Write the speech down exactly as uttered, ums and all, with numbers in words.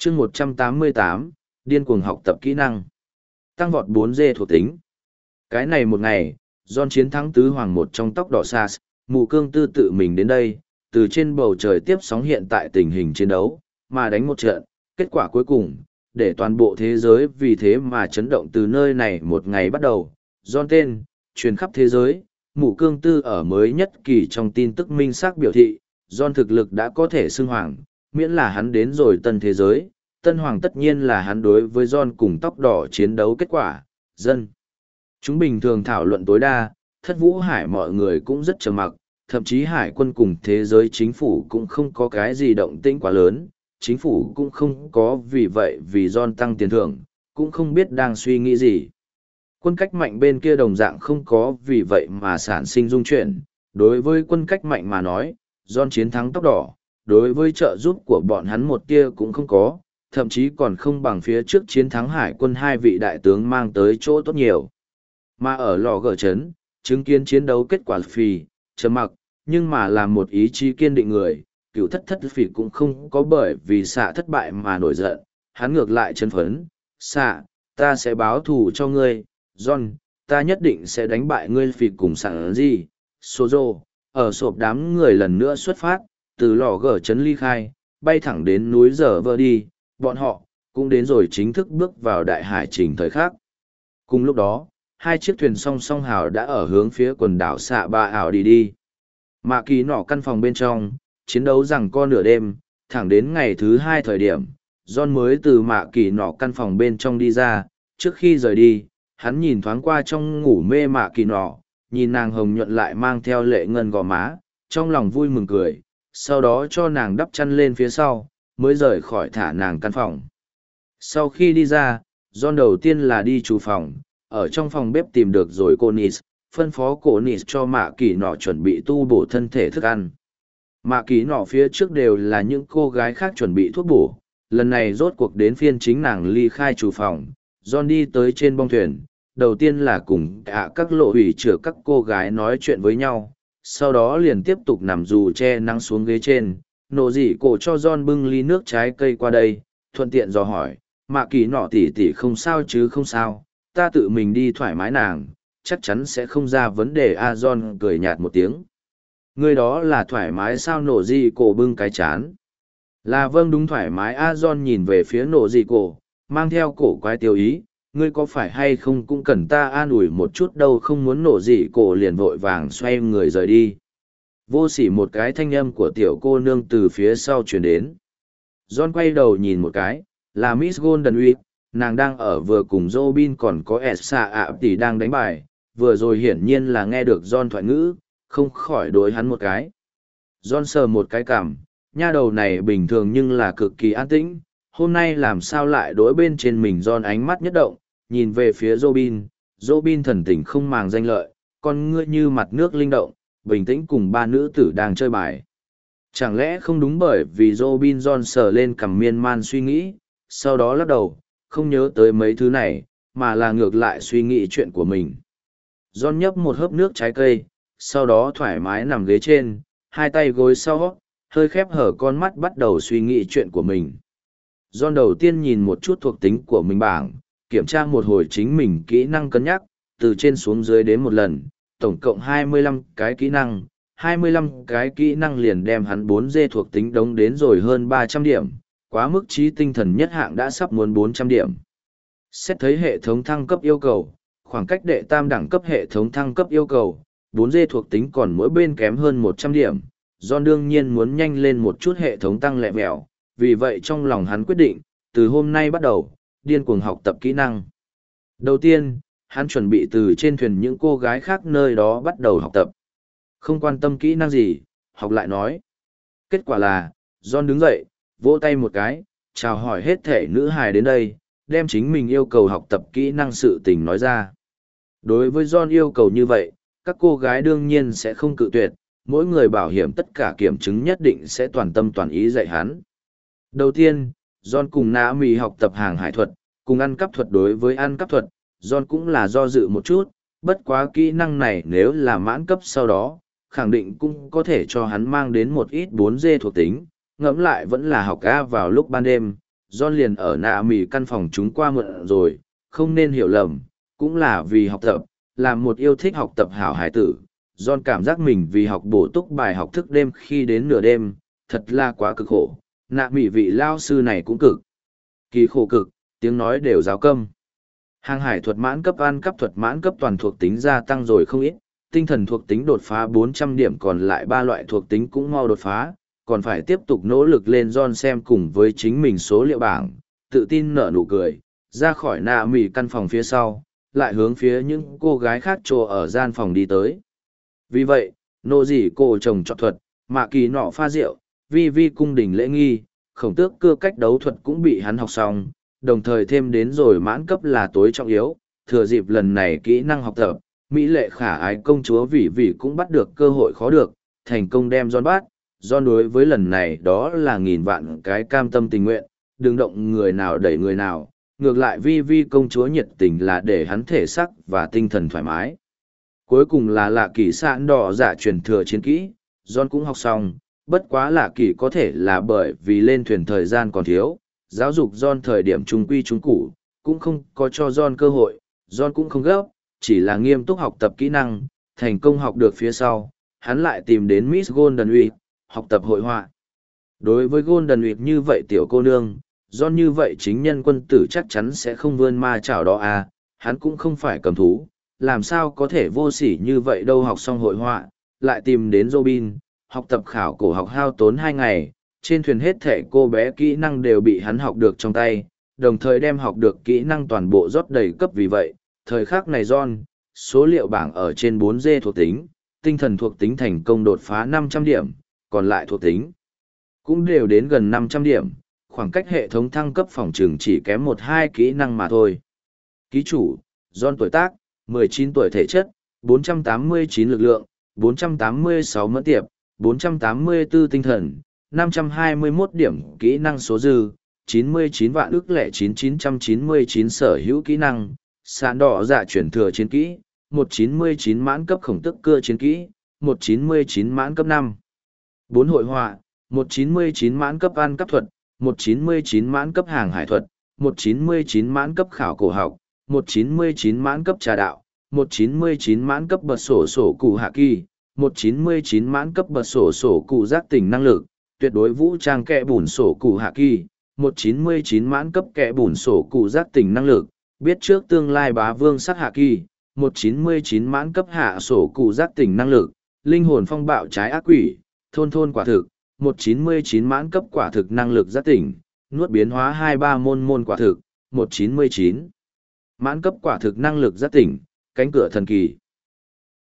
chương một trăm tám mươi tám, điên cuồng học tập kỹ năng. Tăng vọt bốn D thuộc tính. Cái này một ngày, John chiến thắng tứ hoàng một trong tóc đỏ Sas, mù cương tư tự mình đến đây, từ trên bầu trời tiếp sóng hiện tại tình hình chiến đấu, mà đánh một trận, kết quả cuối cùng, để toàn bộ thế giới vì thế mà chấn động từ nơi này một ngày bắt đầu. John tên, truyền khắp thế giới, mù cương tư ở mới nhất kỳ trong tin tức minh xác biểu thị, John thực lực đã có thể xưng hoàng, miễn là hắn đến rồi tân thế giới. Tân hoàng tất nhiên là hắn đối với John cùng tóc đỏ chiến đấu kết quả, dân. Chúng bình thường thảo luận tối đa, thất vũ hải mọi người cũng rất trầm mặc, thậm chí hải quân cùng thế giới chính phủ cũng không có cái gì động tĩnh quá lớn, chính phủ cũng không có vì vậy vì John tăng tiền thưởng, cũng không biết đang suy nghĩ gì. Quân cách mạnh bên kia đồng dạng không có vì vậy mà sản sinh dung chuyển, đối với quân cách mạnh mà nói, John chiến thắng tóc đỏ, đối với trợ giúp của bọn hắn một tia cũng không có, thậm chí còn không bằng phía trước chiến thắng hải quân hai vị đại tướng mang tới chỗ tốt nhiều. Mà ở lò gờ chấn, chứng kiến chiến đấu kết quả phì, trầm mặc, nhưng mà là một ý chí kiên định người, cựu thất thất phì cũng không có bởi vì xạ thất bại mà nổi giận, hắn ngược lại chân phấn, xạ, ta sẽ báo thù cho ngươi, John, ta nhất định sẽ đánh bại ngươi phì cùng sẵn gì, Sozo, ở sộp đám người lần nữa xuất phát, từ lò gờ chấn ly khai, bay thẳng đến núi Giờ Vơ đi, bọn họ cũng đến rồi chính thức bước vào đại hải trình thời khắc. Cùng lúc đó, hai chiếc thuyền song song hào đã ở hướng phía quần đảo xạ ba ảo đi đi. Mạ kỳ nọ căn phòng bên trong, chiến đấu rằng co nửa đêm, thẳng đến ngày thứ hai thời điểm, John mới từ mạ kỳ nọ căn phòng bên trong đi ra, trước khi rời đi, hắn nhìn thoáng qua trong ngủ mê mạ kỳ nọ, nhìn nàng hồng nhuận lại mang theo lệ ngân gò má, trong lòng vui mừng cười, sau đó cho nàng đắp chăn lên phía sau, mới rời khỏi thả nàng căn phòng. Sau khi đi ra, John đầu tiên là đi chủ phòng, ở trong phòng bếp tìm được rồi cô Nis, phân phó cô Nis cho mạ kỳ nọ chuẩn bị tu bổ thân thể thức ăn. Mạ kỳ nọ phía trước đều là những cô gái khác chuẩn bị thuốc bổ, lần này rốt cuộc đến phiên chính nàng ly khai chủ phòng, John đi tới trên bong thuyền, đầu tiên là cùng cả các lộ hủy chữa các cô gái nói chuyện với nhau, sau đó liền tiếp tục nằm dù che nắng xuống ghế trên, nổ dị cổ cho John bưng ly nước trái cây qua đây, thuận tiện dò hỏi, mạ kỳ nọ tỉ tỉ không sao chứ không sao, ta tự mình đi thoải mái nàng, chắc chắn sẽ không ra vấn đề a. John cười nhạt một tiếng. Người đó là thoải mái sao? Nổ dị cổ bưng cái chán. Là vâng, đúng thoải mái a. John nhìn về phía nổ dị cổ, mang theo cổ quái tiêu ý, ngươi có phải hay không cũng cần ta an ủi một chút đâu. Không muốn. Nổ dị cổ liền vội vàng xoay người rời đi. Vô sỉ một cái thanh âm của tiểu cô nương từ phía sau chuyển đến. John quay đầu nhìn một cái, là Miss Golden Week, nàng đang ở vừa cùng Robin còn có Elsa ạ tỷ đang đánh bài, vừa rồi hiển nhiên là nghe được John thoại ngữ, không khỏi đối hắn một cái. John sờ một cái cằm, nha đầu này bình thường nhưng là cực kỳ an tĩnh, hôm nay làm sao lại đối bên trên mình. John ánh mắt nhất động, nhìn về phía Robin, Robin thần tình không màng danh lợi, con ngươi như mặt nước linh động, bình tĩnh cùng ba nữ tử đang chơi bài. Chẳng lẽ không đúng bởi vì Robin? John sờ lên cằm miên man suy nghĩ, sau đó lắc đầu, không nhớ tới mấy thứ này, mà là ngược lại suy nghĩ chuyện của mình. John nhấp một hớp nước trái cây, sau đó thoải mái nằm ghế trên, hai tay gối sau, hơi khép hở con mắt bắt đầu suy nghĩ chuyện của mình. John đầu tiên nhìn một chút thuộc tính của mình bảng, kiểm tra một hồi chính mình kỹ năng cân nhắc, từ trên xuống dưới đến một lần, tổng cộng hai mươi lăm cái kỹ năng, hai mươi lăm cái kỹ năng liền đem hắn bốn D thuộc tính đống đến rồi hơn ba trăm điểm, quá mức trí tinh thần nhất hạng đã sắp muốn bốn trăm điểm. Xét thấy hệ thống thăng cấp yêu cầu, khoảng cách đệ tam đẳng cấp hệ thống thăng cấp yêu cầu, bốn D thuộc tính còn mỗi bên kém hơn một trăm điểm, John đương nhiên muốn nhanh lên một chút hệ thống tăng lẹ mẹo, vì vậy trong lòng hắn quyết định, từ hôm nay bắt đầu, điên cuồng học tập kỹ năng. Đầu tiên, hắn chuẩn bị từ trên thuyền những cô gái khác nơi đó bắt đầu học tập. Không quan tâm kỹ năng gì, học lại nói. Kết quả là, John đứng dậy, vỗ tay một cái, chào hỏi hết thể nữ hài đến đây, đem chính mình yêu cầu học tập kỹ năng sự tình nói ra. Đối với John yêu cầu như vậy, các cô gái đương nhiên sẽ không cự tuyệt, mỗi người bảo hiểm tất cả kiểm chứng nhất định sẽ toàn tâm toàn ý dạy hắn. Đầu tiên, John cùng Naomi học tập hàng hải thuật, cùng ăn cắp thuật. Đối với ăn cắp thuật, John cũng là do dự một chút, bất quá kỹ năng này nếu là mãn cấp sau đó, khẳng định cũng có thể cho hắn mang đến một ít bốn D thuộc tính, ngẫm lại vẫn là học A vào lúc ban đêm, John liền ở nạ mì căn phòng chúng qua mượn rồi, không nên hiểu lầm, cũng là vì học tập, là một yêu thích học tập hảo hải tử. John cảm giác mình vì học bổ túc bài học thức đêm khi đến nửa đêm, thật là quá cực khổ, nạ mì vị lao sư này cũng cực. Kỳ khổ cực, tiếng nói đều giáo câm. Hàng hải thuật mãn cấp ăn cấp thuật mãn cấp toàn thuộc tính gia tăng rồi không ít, tinh thần thuộc tính đột phá bốn trăm điểm còn lại ba loại thuộc tính cũng mau đột phá, còn phải tiếp tục nỗ lực lên John xem cùng với chính mình số liệu bảng, tự tin nở nụ cười, ra khỏi nạ mì căn phòng phía sau, lại hướng phía những cô gái khác trồ ở gian phòng đi tới. Vì vậy, nô dì cô chồng trọt thuật, mạ kỳ nọ pha rượu, vi vi cung đình lễ nghi, khổng tước cưa cách đấu thuật cũng bị hắn học xong, đồng thời thêm đến rồi mãn cấp là tối trọng yếu, thừa dịp lần này kỹ năng học tập, Mỹ lệ khả ái công chúa Vĩ Vĩ cũng bắt được cơ hội khó được, thành công đem John bắt. John đối với lần này đó là nghìn vạn cái cam tâm tình nguyện, đừng động người nào đẩy người nào, ngược lại Vi Vi công chúa nhiệt tình là để hắn thể sắc và tinh thần thoải mái. Cuối cùng là lạ kỳ sạn đỏ giả truyền thừa chiến kỹ, John cũng học xong, bất quá lạ kỳ có thể là bởi vì lên thuyền thời gian còn thiếu, giáo dục John thời điểm trung quy trung củ, cũng không có cho John cơ hội, John cũng không gấp, chỉ là nghiêm túc học tập kỹ năng, thành công học được phía sau, hắn lại tìm đến Miss Golden Week, học tập hội họa. Đối với Golden Week như vậy tiểu cô nương, John như vậy chính nhân quân tử chắc chắn sẽ không vươn ma chảo đó à, hắn cũng không phải cầm thú, làm sao có thể vô sỉ như vậy đâu. Học xong hội họa, lại tìm đến Robin, học tập khảo cổ học hao tốn hai ngày, trên thuyền hết thể cô bé kỹ năng đều bị hắn học được trong tay, đồng thời đem học được kỹ năng toàn bộ rót đầy cấp. Vì vậy, thời khắc này John, số liệu bảng ở trên bốn D thuộc tính, tinh thần thuộc tính thành công đột phá năm trăm điểm, còn lại thuộc tính cũng đều đến gần năm trăm điểm, khoảng cách hệ thống thăng cấp phòng trường chỉ kém một hai kỹ năng mà thôi. Ký chủ, John tuổi tác, mười chín tuổi thể chất, bốn trăm tám mươi chín lực lượng, bốn trăm tám mươi sáu mẫn tiệp, bốn trăm tám mươi tư tinh thần, năm trăm hai mươi mốt điểm kỹ năng số dư, chín mươi chín vạn ức lẻ chín chín trăm chín mươi chín sở hữu kỹ năng, sàn đỏ dạ chuyển thừa chiến kỹ, một trăm chín mươi chín mãn cấp khổng tức cưa chiến kỹ, một trăm chín mươi chín mãn cấp năm. bốn hội họa, một trăm chín mươi chín mãn cấp ăn cấp thuật, một trăm chín mươi chín mãn cấp hàng hải thuật, một trăm chín mươi chín mãn cấp khảo cổ học, một trăm chín mươi chín mãn cấp trà đạo, một trăm chín mươi chín mãn cấp bật sổ sổ cụ hạ kỳ, một trăm chín mươi chín mãn cấp bật sổ sổ cụ giác tỉnh năng lực, tuyệt đối vũ trang kẹ bùn sổ cụ hạ kỳ, một trăm chín mươi chín mãn cấp kẹ bùn sổ cụ giác tỉnh năng lực, biết trước tương lai bá vương sắc hạ kỳ, một trăm chín mươi chín mãn cấp hạ sổ cụ giác tỉnh năng lực, linh hồn phong bạo trái ác quỷ, thôn thôn quả thực, một trăm chín mươi chín mãn cấp quả thực năng lực giác tỉnh, nuốt biến hóa hai ba môn môn quả thực, một trăm chín mươi chín mãn cấp quả thực năng lực giác tỉnh, cánh cửa thần kỳ.